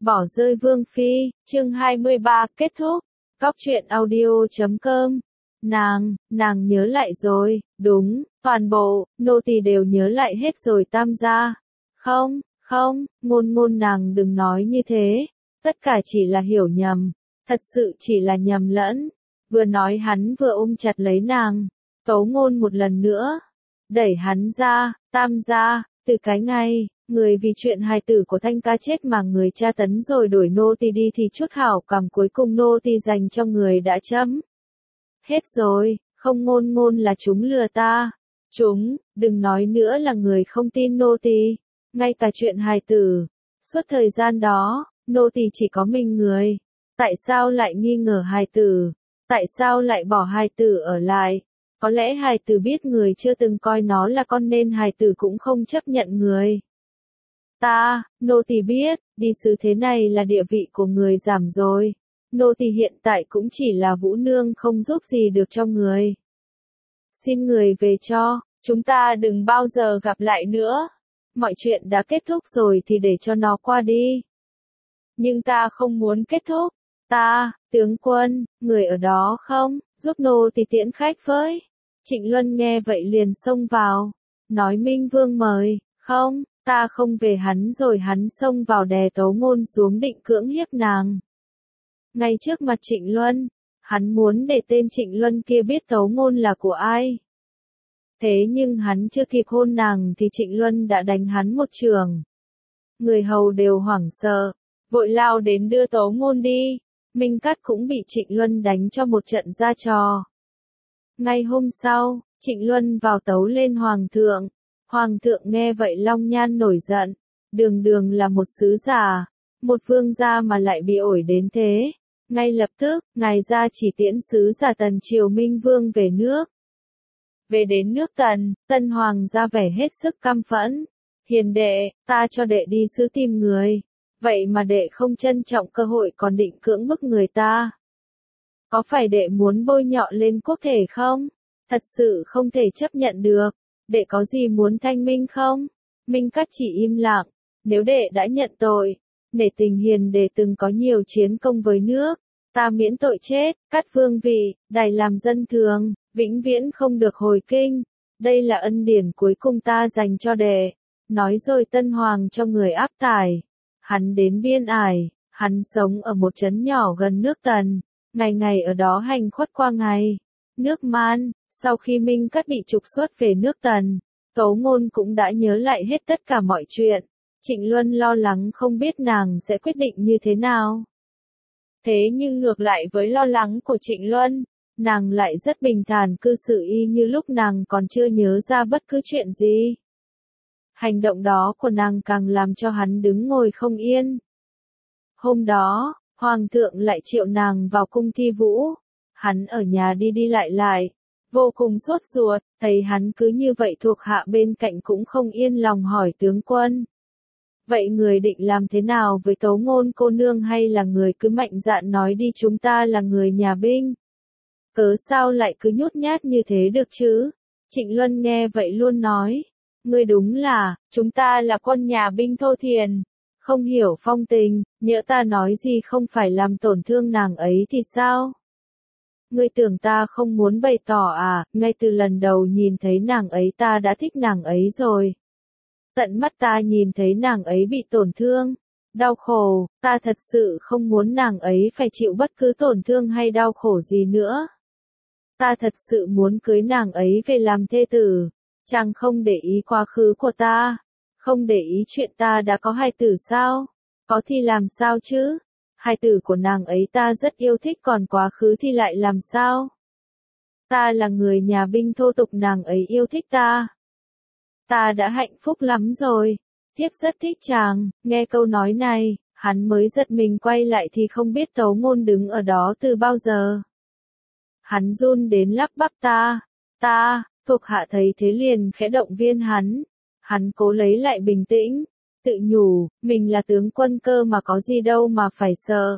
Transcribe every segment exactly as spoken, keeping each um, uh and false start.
Bỏ rơi Vương Phi, chương hai mươi ba, kết thúc. Góc truyện audio chấm com. Nàng, nàng nhớ lại rồi, đúng, toàn bộ, nô tỳ đều nhớ lại hết rồi Tam gia. Không, không, ngôn ngôn nàng đừng nói như thế, tất cả chỉ là hiểu nhầm, thật sự chỉ là nhầm lẫn. Vừa nói hắn vừa ôm chặt lấy nàng, Tấu Ngôn một lần nữa, đẩy hắn ra, Tam gia, từ cái ngày, người vì chuyện hài tử của Thanh ca chết mà người tra tấn rồi đổi nô tỳ đi thì chút hảo cảm cuối cùng nô tỳ dành cho người đã chấm. Hết rồi, không ngôn ngôn là chúng lừa ta. Chúng, đừng nói nữa là người không tin nô tỳ. Ngay cả chuyện hài tử. Suốt thời gian đó, nô tỳ chỉ có mình người. Tại sao lại nghi ngờ hài tử? Tại sao lại bỏ hài tử ở lại? Có lẽ hài tử biết người chưa từng coi nó là con nên hài tử cũng không chấp nhận người. Ta, nô tỳ biết, đi sứ thế này là địa vị của người giảm rồi. Nô tỳ hiện tại cũng chỉ là vũ nương không giúp gì được cho người. Xin người về cho, chúng ta đừng bao giờ gặp lại nữa. Mọi chuyện đã kết thúc rồi thì để cho nó qua đi. Nhưng ta không muốn kết thúc. Ta, tướng quân, người ở đó không, giúp nô tỳ tiễn khách với. Trịnh Luân nghe vậy liền xông vào. Nói Minh Vương mời, không, ta không về hắn rồi hắn xông vào đè Tấu Ngôn xuống định cưỡng hiếp nàng. Ngay trước mặt Trịnh Luân, hắn muốn để tên Trịnh Luân kia biết Tấu Ngôn là của ai. Thế nhưng hắn chưa kịp hôn nàng thì Trịnh Luân đã đánh hắn một chưởng. Người hầu đều hoảng sợ, vội lao đến đưa Tấu Ngôn đi. Minh Cát cũng bị Trịnh Luân đánh cho một trận ra trò. Ngay hôm sau, Trịnh Luân vào tấu lên Hoàng thượng. Hoàng thượng nghe vậy long nhan nổi giận. Đường đường là một sứ giả, một vương gia mà lại bị ổi đến thế. Ngay lập tức, ngài ra chỉ tiễn sứ giả Tần Triều Minh Vương về nước. Về đến nước Tần, Tân Hoàng ra vẻ hết sức căm phẫn. Hiền đệ, ta cho đệ đi sứ tìm người. Vậy mà đệ không trân trọng cơ hội còn định cưỡng bức người ta. Có phải đệ muốn bôi nhọ lên quốc thể không? Thật sự không thể chấp nhận được. Đệ có gì muốn thanh minh không? Minh Cát chỉ im lặng. Nếu đệ đã nhận tội, nể tình hiền đệ từng có nhiều chiến công với nước, ta miễn tội chết, cắt vương vị, đày làm dân thường, vĩnh viễn không được hồi kinh. Đây là ân điển cuối cùng ta dành cho đệ. Nói rồi Tân Hoàng cho người áp tải. Hắn đến Biên Ải, hắn sống ở một trấn nhỏ gần nước Tần, ngày ngày ở đó hành khuất qua ngày. Nước Man, sau khi Minh Cát bị trục xuất về nước Tần, Tấu Ngôn cũng đã nhớ lại hết tất cả mọi chuyện. Trịnh Luân lo lắng không biết nàng sẽ quyết định như thế nào. Thế nhưng ngược lại với lo lắng của Trịnh Luân, nàng lại rất bình thản cư xử y như lúc nàng còn chưa nhớ ra bất cứ chuyện gì. Hành động đó của nàng càng làm cho hắn đứng ngồi không yên. Hôm đó, Hoàng thượng lại triệu nàng vào cung thi vũ. Hắn ở nhà đi đi lại lại, vô cùng sốt ruột, thấy hắn cứ như vậy thuộc hạ bên cạnh cũng không yên lòng hỏi tướng quân. Vậy người định làm thế nào với Tấu Ngôn cô nương hay là người cứ mạnh dạn nói đi chúng ta là người nhà binh? Cớ sao lại cứ nhút nhát như thế được chứ? Trịnh Luân nghe vậy luôn nói. Ngươi đúng là, chúng ta là con nhà binh thô thiền. Không hiểu phong tình, nhỡ ta nói gì không phải làm tổn thương nàng ấy thì sao? Ngươi tưởng ta không muốn bày tỏ à, ngay từ lần đầu nhìn thấy nàng ấy ta đã thích nàng ấy rồi. Tận mắt ta nhìn thấy nàng ấy bị tổn thương, đau khổ, ta thật sự không muốn nàng ấy phải chịu bất cứ tổn thương hay đau khổ gì nữa. Ta thật sự muốn cưới nàng ấy về làm thê tử, chàng không để ý quá khứ của ta, không để ý chuyện ta đã có hài tử sao? Có thì làm sao chứ? Hài tử của nàng ấy ta rất yêu thích còn quá khứ thì lại làm sao? Ta là người nhà binh thô tục nàng ấy yêu thích ta. Ta đã hạnh phúc lắm rồi, thiếp rất thích chàng. Nghe câu nói này, hắn mới giật mình quay lại thì không biết Tấu Ngôn đứng ở đó từ bao giờ. Hắn run đến lắp bắp ta, ta, thuộc hạ thấy thế liền khẽ động viên hắn. Hắn cố lấy lại bình tĩnh, tự nhủ, mình là tướng quân cơ mà có gì đâu mà phải sợ.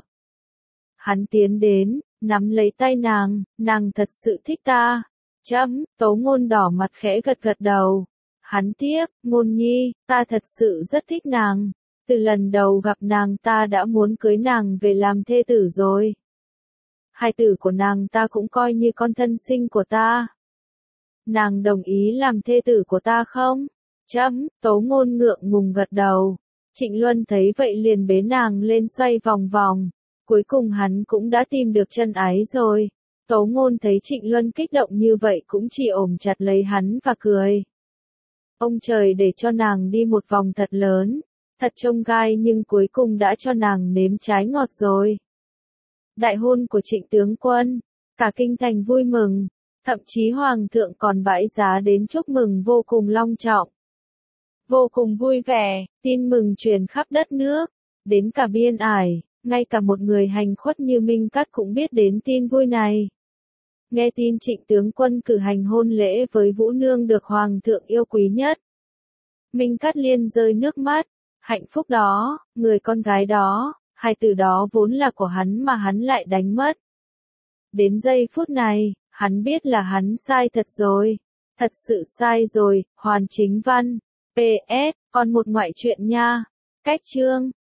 Hắn tiến đến, nắm lấy tay nàng, nàng thật sự thích ta. Chấm, Tấu Ngôn đỏ mặt khẽ gật gật đầu. Hắn tiếp, Ngôn nhi, ta thật sự rất thích nàng. Từ lần đầu gặp nàng ta đã muốn cưới nàng về làm thê tử rồi. Hai tử của nàng ta cũng coi như con thân sinh của ta. Nàng đồng ý làm thê tử của ta không? Chấm, Tố Ngôn ngượng ngùng gật đầu. Trịnh Luân thấy vậy liền bế nàng lên xoay vòng vòng. Cuối cùng hắn cũng đã tìm được chân ái rồi. Tố Ngôn thấy Trịnh Luân kích động như vậy cũng chỉ ôm chặt lấy hắn và cười. Ông trời để cho nàng đi một vòng thật lớn, thật trông gai nhưng cuối cùng đã cho nàng nếm trái ngọt rồi. Đại hôn của Trịnh tướng quân, cả kinh thành vui mừng, thậm chí hoàng thượng còn bãi giá đến chúc mừng vô cùng long trọng. Vô cùng vui vẻ, tin mừng truyền khắp đất nước, đến cả biên ải, ngay cả một người hành khuất như Minh Cát cũng biết đến tin vui này. Nghe tin Trịnh tướng quân cử hành hôn lễ với Vũ Nương được hoàng thượng yêu quý nhất. Minh Cát liên rơi nước mắt, hạnh phúc đó, người con gái đó, hai từ đó vốn là của hắn mà hắn lại đánh mất. Đến giây phút này, hắn biết là hắn sai thật rồi, thật sự sai rồi, Hoàn Chính Văn. pê ét, còn một ngoại truyện nha. Cách chương